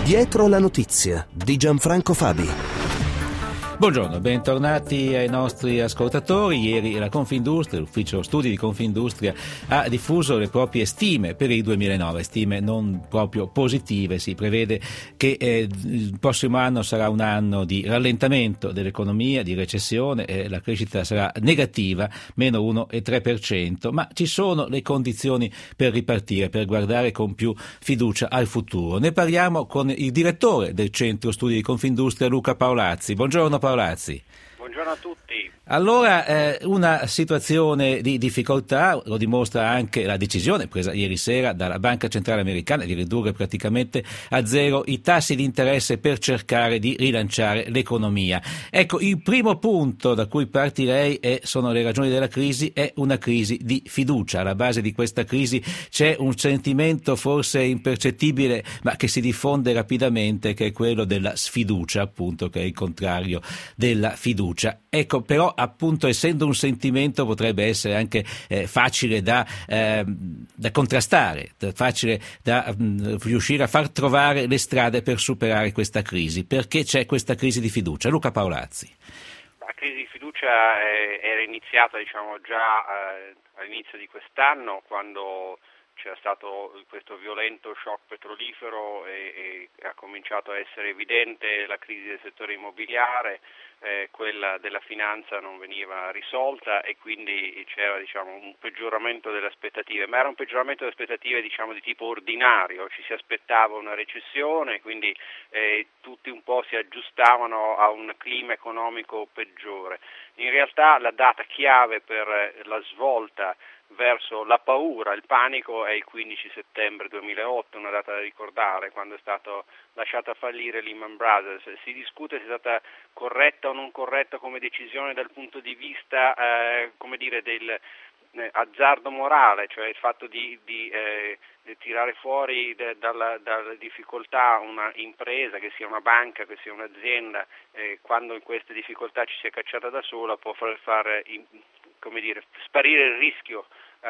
Dietro la notizia di Gianfranco Fabi. Buongiorno, bentornati ai nostri ascoltatori. Ieri la Confindustria, l'ufficio studi di Confindustria, ha diffuso le proprie stime per il 2009, stime non proprio positive. Si prevede che il prossimo anno sarà un anno di rallentamento dell'economia, di recessione, la crescita sarà negativa, meno 1,3%, ma ci sono le condizioni per ripartire, per guardare con più fiducia al futuro. Ne parliamo con il direttore del Centro Studi di Confindustria, Luca Paolazzi. Buongiorno Paolazzi. Buongiorno a tutti. Allora, una situazione di difficoltà lo dimostra anche la decisione presa ieri sera dalla Banca Centrale Americana di ridurre praticamente a zero i tassi di interesse per cercare di rilanciare l'economia. Ecco, il primo punto da cui partirei sono le ragioni della crisi, è una crisi di fiducia. Alla base di questa crisi c'è un sentimento forse impercettibile, ma che si diffonde rapidamente, che è quello della sfiducia, appunto, che è il contrario della fiducia. Ecco, però appunto essendo un sentimento potrebbe essere anche facile da contrastare, facile da riuscire a far trovare le strade per superare questa crisi. Perché c'è questa crisi di fiducia? Luca Paolazzi. La crisi di fiducia era iniziata già all'inizio di quest'anno, quando c'era stato questo violento shock petrolifero e ha cominciato a essere evidente la crisi del settore immobiliare, quella della finanza non veniva risolta e quindi c'era un peggioramento delle aspettative, ma era un peggioramento delle aspettative di tipo ordinario, ci si aspettava una recessione, quindi tutti un po' si aggiustavano a un clima economico peggiore. In realtà la data chiave per la svolta verso la paura, il panico è il 15 settembre 2008, una data da ricordare, quando è stato lasciata fallire Lehman Brothers. Si discute se è stata corretta o non corretta come decisione dal punto di vista del azzardo morale, cioè il fatto di tirare fuori dalla difficoltà una impresa, che sia una banca, che sia un'azienda, quando in queste difficoltà ci si è cacciata da sola, può far sparire il rischio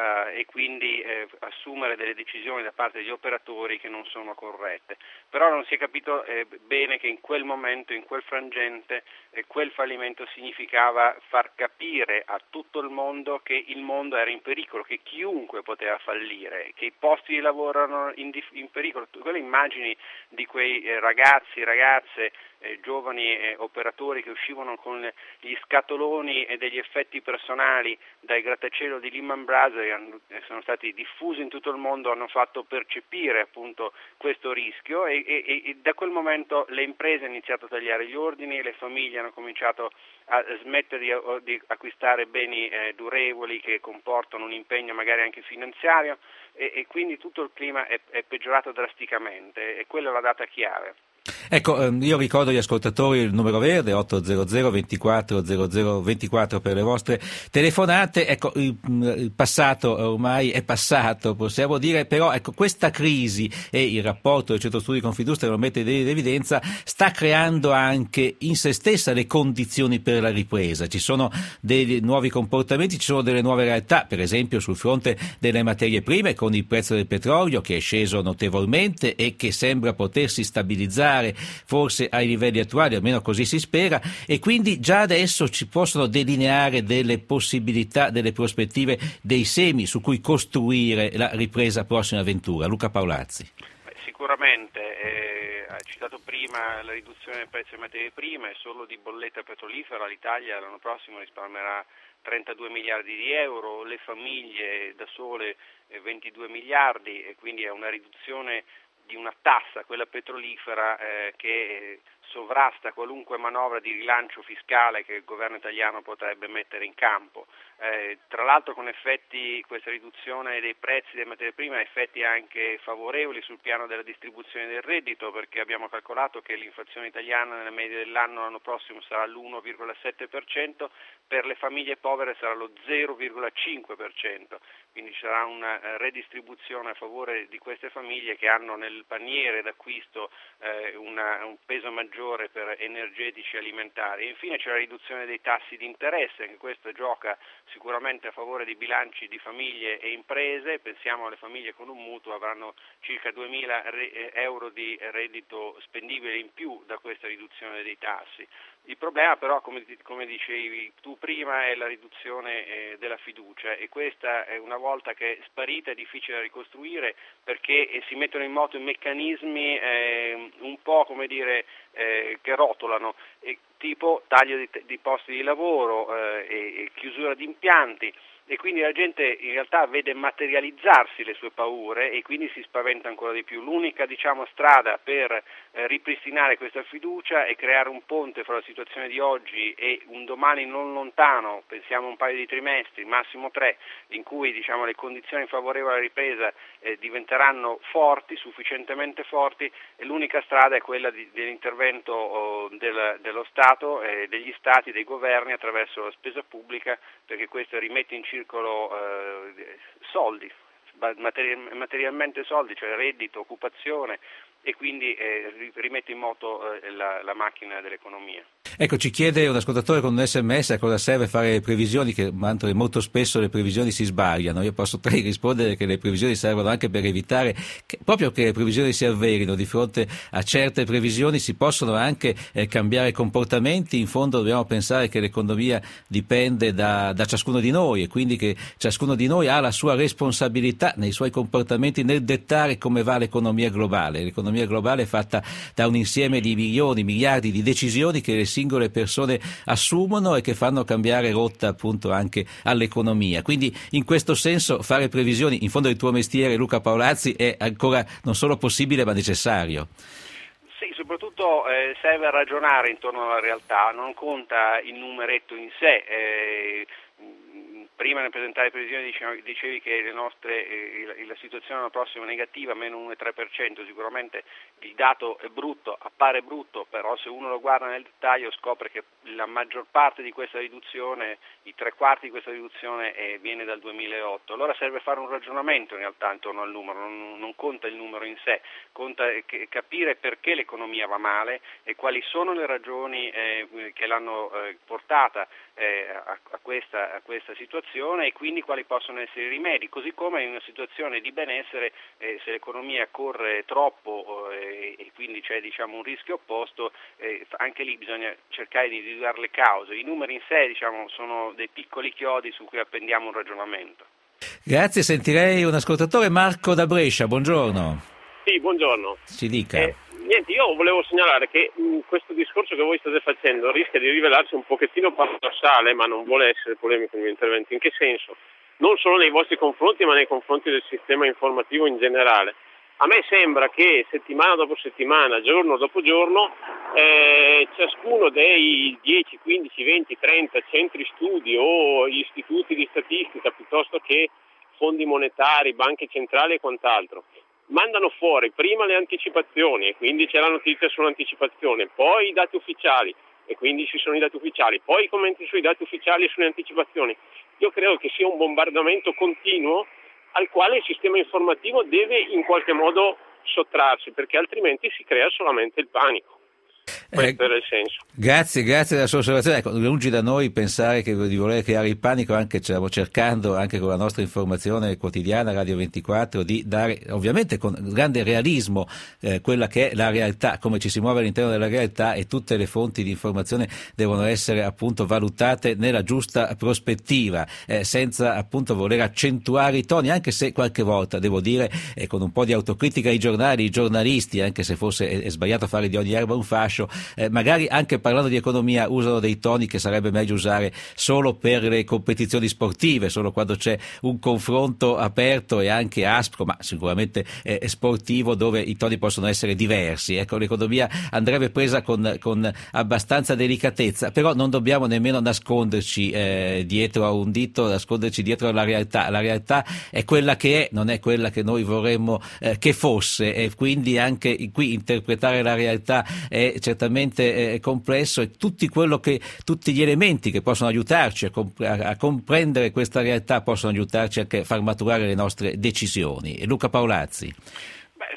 e quindi assumere delle decisioni da parte degli operatori che non sono corrette. Però non si è capito bene che in quel momento, in quel frangente, quel fallimento significava far capire a tutto il mondo che il mondo era in pericolo, che chiunque poteva fallire, che i posti di lavoro erano in pericolo. Quelle immagini di quei ragazzi, ragazze, giovani operatori che uscivano con gli scatoloni e degli effetti personali dal grattacielo di Lehman Brothers, sono stati diffusi in tutto il mondo, hanno fatto percepire appunto questo rischio e da quel momento le imprese hanno iniziato a tagliare gli ordini, le famiglie hanno cominciato a smettere di acquistare beni durevoli che comportano un impegno magari anche finanziario e quindi tutto il clima è peggiorato drasticamente e quella è la data chiave. Ecco, io ricordo agli ascoltatori il numero verde 800 24 00 24 per le vostre telefonate. Ecco, il passato ormai è passato, possiamo dire, però ecco, questa crisi e il rapporto del Centro Studi Confindustria lo mette in evidenza, sta creando anche in se stessa le condizioni per la ripresa. Ci sono dei nuovi comportamenti, ci sono delle nuove realtà, per esempio sul fronte delle materie prime, con il prezzo del petrolio che è sceso notevolmente e che sembra potersi stabilizzare forse ai livelli attuali, almeno così si spera, e quindi già adesso ci possono delineare delle possibilità, delle prospettive, dei semi su cui costruire la ripresa prossima avventura. Luca Paolazzi. Sicuramente, hai citato prima la riduzione del prezzo delle materie prime, solo di bolletta petrolifera l'Italia l'anno prossimo risparmierà 32 miliardi di euro, le famiglie da sole 22 miliardi e quindi è una riduzione di una tassa, quella petrolifera, che sovrasta qualunque manovra di rilancio fiscale che il governo italiano potrebbe mettere in campo. Tra l'altro con effetti, questa riduzione dei prezzi delle materie prime ha effetti anche favorevoli sul piano della distribuzione del reddito, perché abbiamo calcolato che l'inflazione italiana nella media dell'anno l'anno prossimo sarà l'1,7%, per le famiglie povere sarà lo 0,5%, quindi ci sarà una redistribuzione a favore di queste famiglie che hanno nel paniere d'acquisto un peso maggiore maggiore per energetici e alimentari. E infine c'è la riduzione dei tassi di interesse, anche questo gioca sicuramente a favore dei bilanci di famiglie e imprese. Pensiamo alle famiglie con un mutuo, avranno circa 2.000 euro di reddito spendibile in più da questa riduzione dei tassi. Il problema però, come dicevi tu prima, è la riduzione della fiducia, e questa è, una volta che è sparita, è difficile da ricostruire, perché si mettono in moto meccanismi un po' che rotolano, tipo taglio di posti di lavoro e chiusura di impianti. E quindi la gente in realtà vede materializzarsi le sue paure e quindi si spaventa ancora di più. L'unica strada per ripristinare questa fiducia è creare un ponte fra la situazione di oggi e un domani non lontano, pensiamo un paio di trimestri, massimo 3, in cui le condizioni favorevoli alla ripresa diventeranno forti, sufficientemente forti, e l'unica strada è quella dell'intervento dello Stato, degli Stati, dei governi attraverso la spesa pubblica, perché questo rimette in circolo soldi, materialmente soldi, cioè reddito, occupazione, e quindi rimette in moto la macchina dell'economia. Ecco, ci chiede un ascoltatore con un SMS a cosa serve fare le previsioni, che molto spesso le previsioni si sbagliano. Io posso rispondere che le previsioni servono anche per evitare proprio che le previsioni si avverino. Di fronte a certe previsioni si possono anche cambiare comportamenti. In fondo dobbiamo pensare che l'economia dipende da ciascuno di noi, e quindi che ciascuno di noi ha la sua responsabilità nei suoi comportamenti nel dettare come va l'economia globale. L'economia globale è fatta da un insieme di milioni, miliardi di decisioni che le singole persone assumono e che fanno cambiare rotta appunto anche all'economia. Quindi in questo senso fare previsioni, in fondo il tuo mestiere, Luca Paolazzi, è ancora non solo possibile ma necessario. Sì, soprattutto serve ragionare intorno alla realtà, non conta il numeretto in sé. Prima nel presentare le previsioni dicevi che la situazione l'anno prossimo è negativa, meno 1,3%, sicuramente il dato è brutto, appare brutto, però se uno lo guarda nel dettaglio scopre che la maggior parte di questa riduzione, i 3/4 di questa riduzione viene dal 2008. Allora serve fare un ragionamento in realtà intorno al numero, non conta il numero in sé, conta capire perché l'economia va male e quali sono le ragioni che l'hanno portata a questa situazione, e quindi quali possono essere i rimedi, così come in una situazione di benessere se l'economia corre troppo e quindi c'è un rischio opposto, anche lì bisogna cercare di individuare le cause. I numeri in sé sono dei piccoli chiodi su cui appendiamo un ragionamento. Grazie, sentirei un ascoltatore, Marco da Brescia, buongiorno. Sì, buongiorno. Ci dica. Niente, io volevo segnalare che questo discorso che voi state facendo rischia di rivelarsi un pochettino paradossale, ma non vuole essere polemico il mio intervento. In che senso? Non solo nei vostri confronti, ma nei confronti del sistema informativo in generale. A me sembra che settimana dopo settimana, giorno dopo giorno, ciascuno dei 10, 15, 20, 30 centri studi o istituti di statistica, piuttosto che fondi monetari, banche centrali e quant'altro, mandano fuori prima le anticipazioni, e quindi c'è la notizia sull'anticipazione, poi i dati ufficiali, e quindi ci sono i dati ufficiali, poi i commenti sui dati ufficiali e sulle anticipazioni. Io credo che sia un bombardamento continuo al quale il sistema informativo deve in qualche modo sottrarsi, perché altrimenti si crea solamente il panico. Questo era il senso. Grazie della sua osservazione. Ecco, lungi da noi pensare di voler creare il panico, anche stiamo cercando anche con la nostra informazione quotidiana Radio 24 di dare ovviamente con grande realismo quella che è la realtà, come ci si muove all'interno della realtà, e tutte le fonti di informazione devono essere appunto valutate nella giusta prospettiva, senza appunto voler accentuare i toni, anche se qualche volta devo dire con un po' di autocritica i giornalisti, anche se forse è sbagliato fare di ogni erba un fascio, magari anche parlando di economia usano dei toni che sarebbe meglio usare solo per le competizioni sportive, solo quando c'è un confronto aperto e anche aspro, ma sicuramente sportivo, dove i toni possono essere diversi. Ecco, l'economia andrebbe presa con abbastanza delicatezza, però non dobbiamo nemmeno nasconderci dietro a un dito, nasconderci dietro alla realtà. La realtà è quella che è, non è quella che noi vorremmo che fosse, e quindi anche qui interpretare la realtà è certamente complesso, e tutti gli elementi che possono aiutarci a comprendere questa realtà possono aiutarci anche a far maturare le nostre decisioni. E Luca Paolazzi.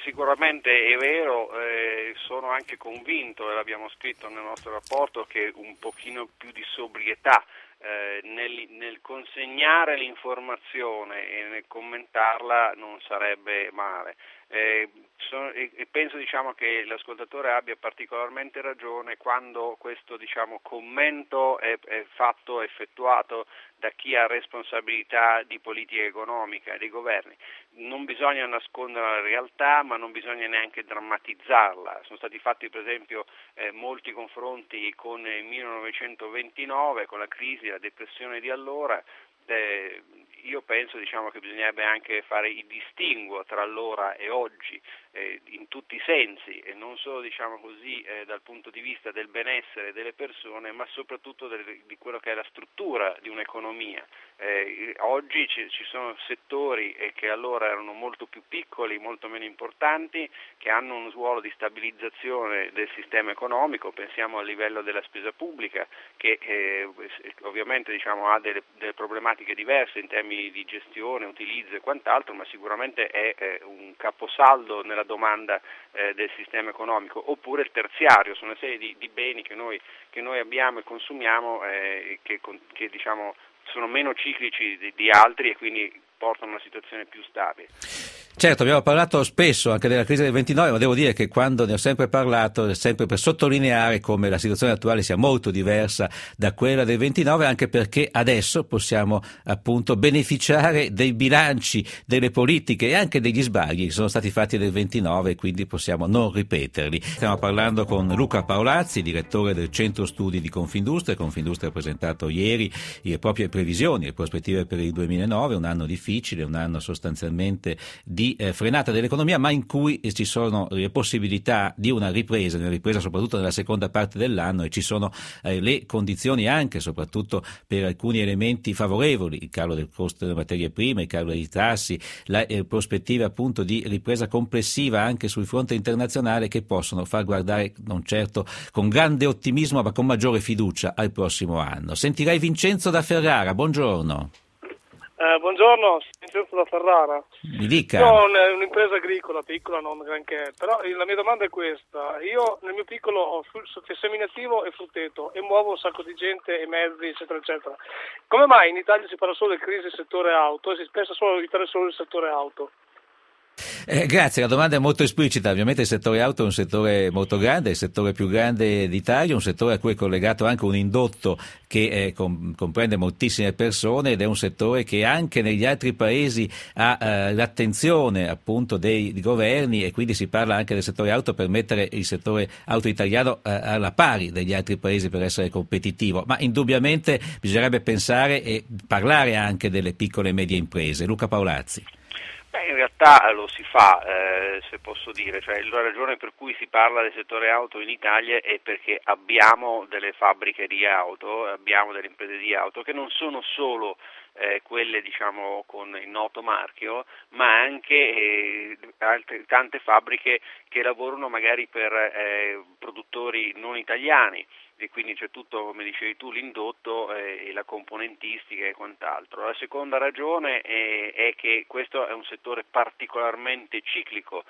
sicuramente è vero, sono anche convinto, e l'abbiamo scritto nel nostro rapporto, che un pochino più di sobrietà nel consegnare l'informazione e nel commentarla non sarebbe male. E penso che l'ascoltatore abbia particolarmente ragione quando questo commento è effettuato da chi ha responsabilità di politica economica dei governi. Non bisogna nascondere la realtà, ma non bisogna neanche drammatizzarla. Sono stati fatti per esempio molti confronti con il 1929, con la crisi, la depressione di allora. Io penso che bisognerebbe anche fare il distinguo tra allora e oggi in tutti i sensi, e non solo dal punto di vista del benessere delle persone, ma soprattutto di quello che è la struttura di un'economia. Oggi ci sono settori che allora erano molto più piccoli, molto meno importanti, che hanno un ruolo di stabilizzazione del sistema economico. Pensiamo al livello della spesa pubblica, che ovviamente ha delle problematiche diverse in termini di gestione, utilizzo e quant'altro, ma sicuramente è un caposaldo nella domanda del sistema economico. Oppure il terziario, sono una serie di beni che noi abbiamo e consumiamo che sono meno ciclici di altri e quindi portano a una situazione più stabile. Certo, abbiamo parlato spesso anche della crisi del 29, ma devo dire che quando ne ho sempre parlato è sempre per sottolineare come la situazione attuale sia molto diversa da quella del 29, anche perché adesso possiamo appunto beneficiare dei bilanci, delle politiche e anche degli sbagli che sono stati fatti nel 29, e quindi possiamo non ripeterli. Stiamo parlando con Luca Paolazzi, direttore del Centro Studi di Confindustria. Confindustria ha presentato ieri le proprie previsioni, le prospettive per il 2009, un anno difficile, un anno sostanzialmente di frenata dell'economia, ma in cui ci sono le possibilità di una ripresa soprattutto nella seconda parte dell'anno, e ci sono le condizioni anche soprattutto per alcuni elementi favorevoli, il calo del costo delle materie prime, il calo dei tassi, la prospettiva appunto di ripresa complessiva anche sul fronte internazionale, che possono far guardare non certo con grande ottimismo ma con maggiore fiducia al prossimo anno. Sentirei Vincenzo da Ferrara, buongiorno. Buongiorno, Vincenzo da Ferrara. Mi dica. Io ho un'impresa agricola piccola, non granché, però la mia domanda è questa. Io nel mio piccolo ho seminativo e frutteto e muovo un sacco di gente e mezzi, eccetera, eccetera. Come mai in Italia si parla solo di crisi del settore auto e si pensa solo di evitare solo il settore auto? Grazie, la domanda è molto esplicita. Ovviamente il settore auto è un settore molto grande, è il settore più grande d'Italia, un settore a cui è collegato anche un indotto che comprende moltissime persone, ed è un settore che anche negli altri paesi ha l'attenzione appunto dei governi, e quindi si parla anche del settore auto per mettere il settore auto italiano alla pari degli altri paesi per essere competitivo, ma indubbiamente bisognerebbe pensare e parlare anche delle piccole e medie imprese. Luca Paolazzi. In realtà lo si fa, se posso dire, la ragione per cui si parla del settore auto in Italia è perché abbiamo delle fabbriche di auto, abbiamo delle imprese di auto che non sono solo quelle con il noto marchio, ma anche tante fabbriche che lavorano magari per produttori non italiani, e quindi c'è tutto, come dicevi tu, l'indotto e la componentistica e quant'altro. La seconda ragione è che questo è un settore particolarmente ciclico,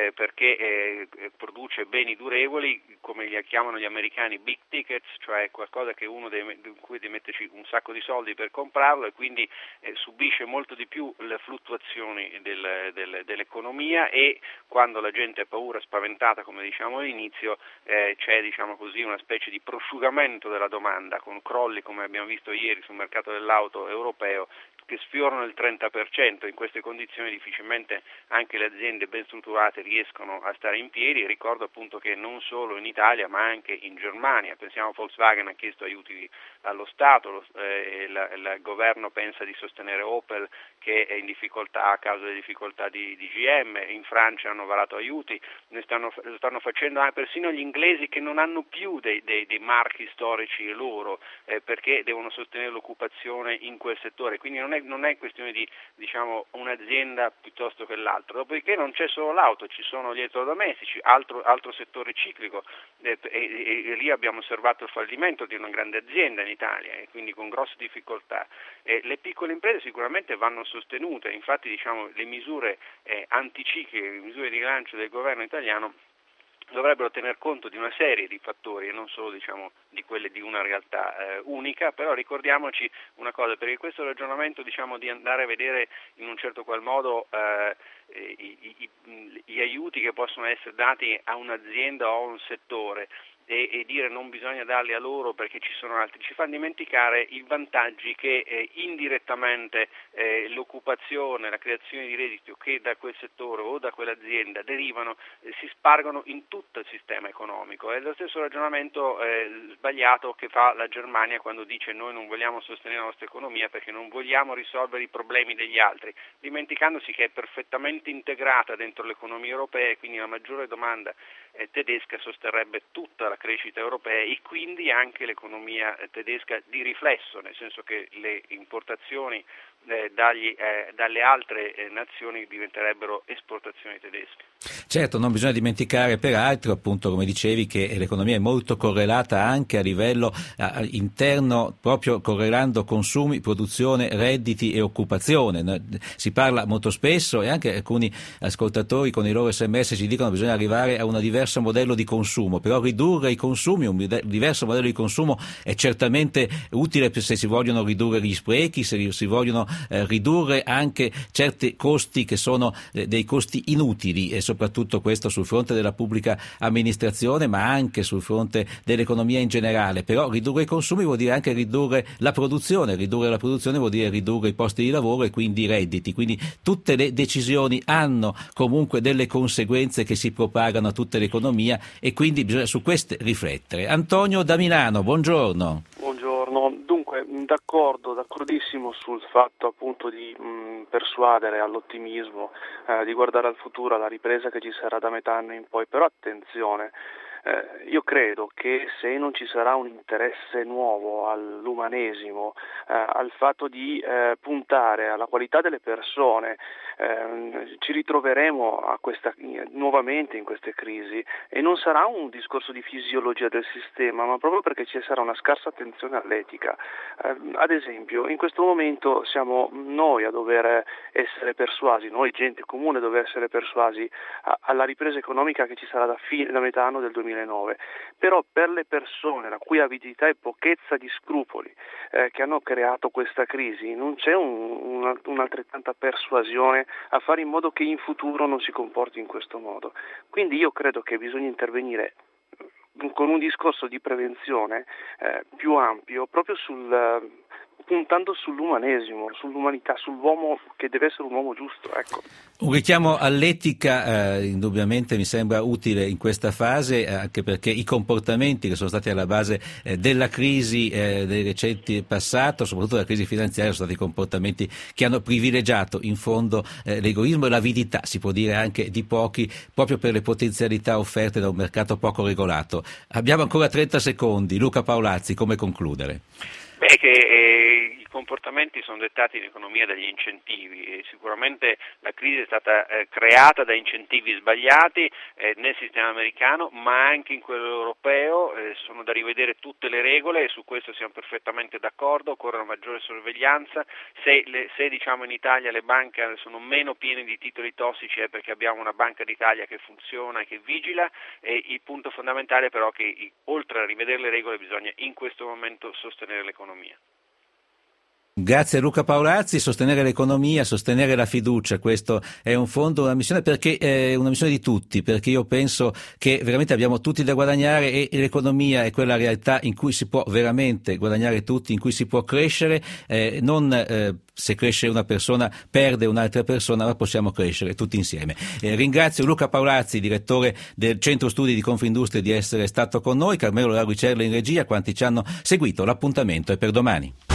perché produce beni durevoli, come li chiamano gli americani big tickets, cioè qualcosa che uno in cui deve metterci un sacco di soldi per comprarlo, e quindi subisce molto di più le fluttuazioni dell'economia, e quando la gente ha paura, spaventata, come diciamo all'inizio, c'è una specie di prosciugamento della domanda, con crolli come abbiamo visto ieri sul mercato dell'auto europeo che sfiorano il 30%. In queste condizioni difficilmente anche le aziende ben strutturate riescono a stare in piedi. Ricordo appunto che non solo in Italia ma anche in Germania, pensiamo a Volkswagen, ha chiesto aiuti allo Stato, il governo pensa di sostenere Opel che è in difficoltà a causa delle difficoltà di GM, in Francia hanno varato aiuti, lo stanno facendo persino gli inglesi, che non hanno più dei marchi storici loro, perché devono sostenere l'occupazione in quel settore. Quindi non non è questione di un'azienda piuttosto che l'altra. Dopodiché non c'è solo l'auto, ci sono gli elettrodomestici, altro settore ciclico, e lì abbiamo osservato il fallimento di una grande azienda in Italia e quindi con grosse difficoltà. Le piccole imprese sicuramente vanno sostenute, infatti le misure anticicliche, le misure di rilancio del governo italiano dovrebbero tener conto di una serie di fattori e non solo di quelle di una realtà unica, però ricordiamoci una cosa, perché questo ragionamento di andare a vedere in un certo qual modo gli aiuti che possono essere dati a un'azienda o a un settore e dire non bisogna darli a loro perché ci sono altri, ci fa dimenticare i vantaggi che indirettamente l'occupazione, la creazione di reddito che da quel settore o da quell'azienda derivano, si spargono in tutto il sistema economico. È lo stesso ragionamento sbagliato che fa la Germania quando dice noi non vogliamo sostenere la nostra economia perché non vogliamo risolvere i problemi degli altri, dimenticandosi che è perfettamente integrata dentro l'economia europea e quindi la maggiore domanda tedesca sosterrebbe tutta la crescita europea e quindi anche l'economia tedesca di riflesso, nel senso che le importazioni dalle altre nazioni diventerebbero esportazioni tedesche. Certo, non bisogna dimenticare peraltro, appunto come dicevi, che l'economia è molto correlata anche a livello interno, proprio correlando consumi, produzione, redditi e occupazione. Si parla molto spesso e anche alcuni ascoltatori con i loro sms ci dicono che bisogna arrivare a un diverso modello di consumo, però ridurre i consumi, un diverso modello di consumo è certamente utile se si vogliono ridurre gli sprechi, se si vogliono ridurre anche certi costi che sono dei costi inutili e soprattutto questo sul fronte della pubblica amministrazione ma anche sul fronte dell'economia in generale. Però ridurre i consumi vuol dire anche ridurre la produzione vuol dire ridurre i posti di lavoro e quindi i redditi, quindi tutte le decisioni hanno comunque delle conseguenze che si propagano a tutta l'economia e quindi bisogna su queste riflettere. Antonio da Milano, buongiorno. Buongiorno, dunque d'accordissimo sul fatto appunto di persuadere all'ottimismo, di guardare al futuro, alla ripresa che ci sarà da metà anno in poi, però attenzione, io credo che se non ci sarà un interesse nuovo all'umanesimo, al fatto di puntare alla qualità delle persone, ci ritroveremo nuovamente in queste crisi e non sarà un discorso di fisiologia del sistema, ma proprio perché ci sarà una scarsa attenzione all'etica. Ad esempio, in questo momento siamo noi a dover essere persuasi, noi gente comune a dover essere persuasi alla ripresa economica che ci sarà da metà anno del 2009, però per le persone la cui avidità e pochezza di scrupoli che hanno creato questa crisi non c'è un'altrettanta persuasione a fare in modo che in futuro non si comporti in questo modo. Quindi io credo che bisogna intervenire con un discorso di prevenzione più ampio, proprio puntando sull'umanesimo, sull'umanità, sull'uomo che deve essere un uomo giusto. Ecco. Un richiamo all'etica indubbiamente mi sembra utile in questa fase, anche perché i comportamenti che sono stati alla base della crisi del recente passato, soprattutto della crisi finanziaria, sono stati comportamenti che hanno privilegiato in fondo l'egoismo e l'avidità, si può dire anche di pochi, proprio per le potenzialità offerte da un mercato poco regolato. Abbiamo ancora 30 secondi. Luca Paolazzi, come concludere? I comportamenti sono dettati in economia dagli incentivi e sicuramente la crisi è stata creata da incentivi sbagliati nel sistema americano ma anche in quello europeo, sono da rivedere tutte le regole e su questo siamo perfettamente d'accordo, occorre una maggiore sorveglianza, se in Italia le banche sono meno piene di titoli tossici è perché abbiamo una Banca d'Italia che funziona e che vigila, e il punto fondamentale però è che oltre a rivedere le regole bisogna in questo momento sostenere l'economia. Grazie a Luca Paolazzi. Sostenere l'economia, sostenere la fiducia, questo è un fondo, una missione, perché è una missione di tutti, perché io penso che veramente abbiamo tutti da guadagnare e l'economia è quella realtà in cui si può veramente guadagnare tutti, in cui si può crescere, non se cresce una persona perde un'altra persona, ma possiamo crescere tutti insieme. Ringrazio Luca Paolazzi, direttore del Centro Studi di Confindustria, di essere stato con noi, Carmelo Lauricerla in regia, quanti ci hanno seguito. L'appuntamento è per domani.